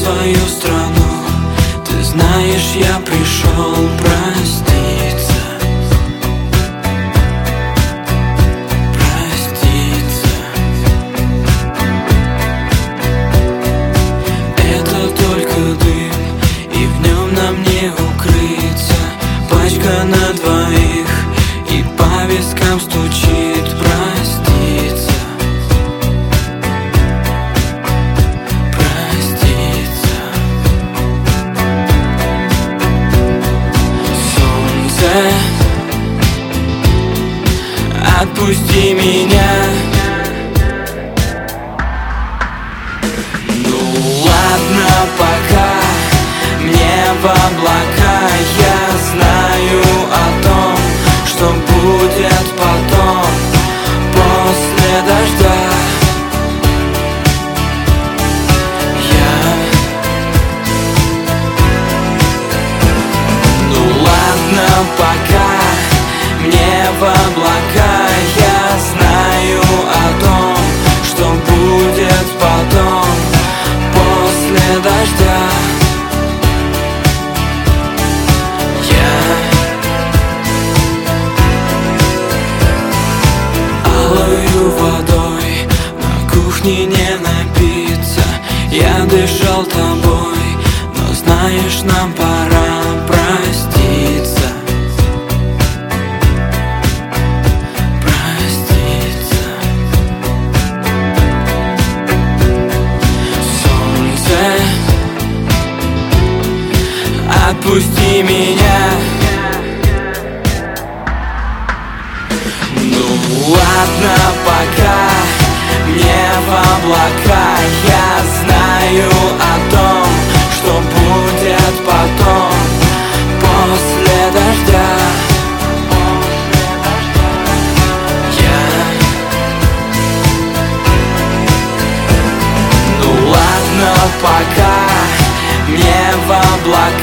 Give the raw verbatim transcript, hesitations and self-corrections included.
твою страну. Ты знаешь, я пришел проститься. Проститься. Это только дым, и в нем нам не укрыться. Пачка на двоих, и по вискам стучит проститься. Проститься. Солнце, отпусти меня. Ну ладно, пока мне в облака. Я знаю о том, что будет потом, после дождя. Я... Ну ладно, пока мне в облака. Я знаю о том, что будет потом, после дождя. Алою водой на кухне не напиться. Я дышал тобой, но знаешь, нам пора проститься. Проститься. Солнце, отпусти меня. Ладно, пока мне в облака. Я знаю о том, что будет потом, после дождя. Я... Ну ладно, пока мне в облака.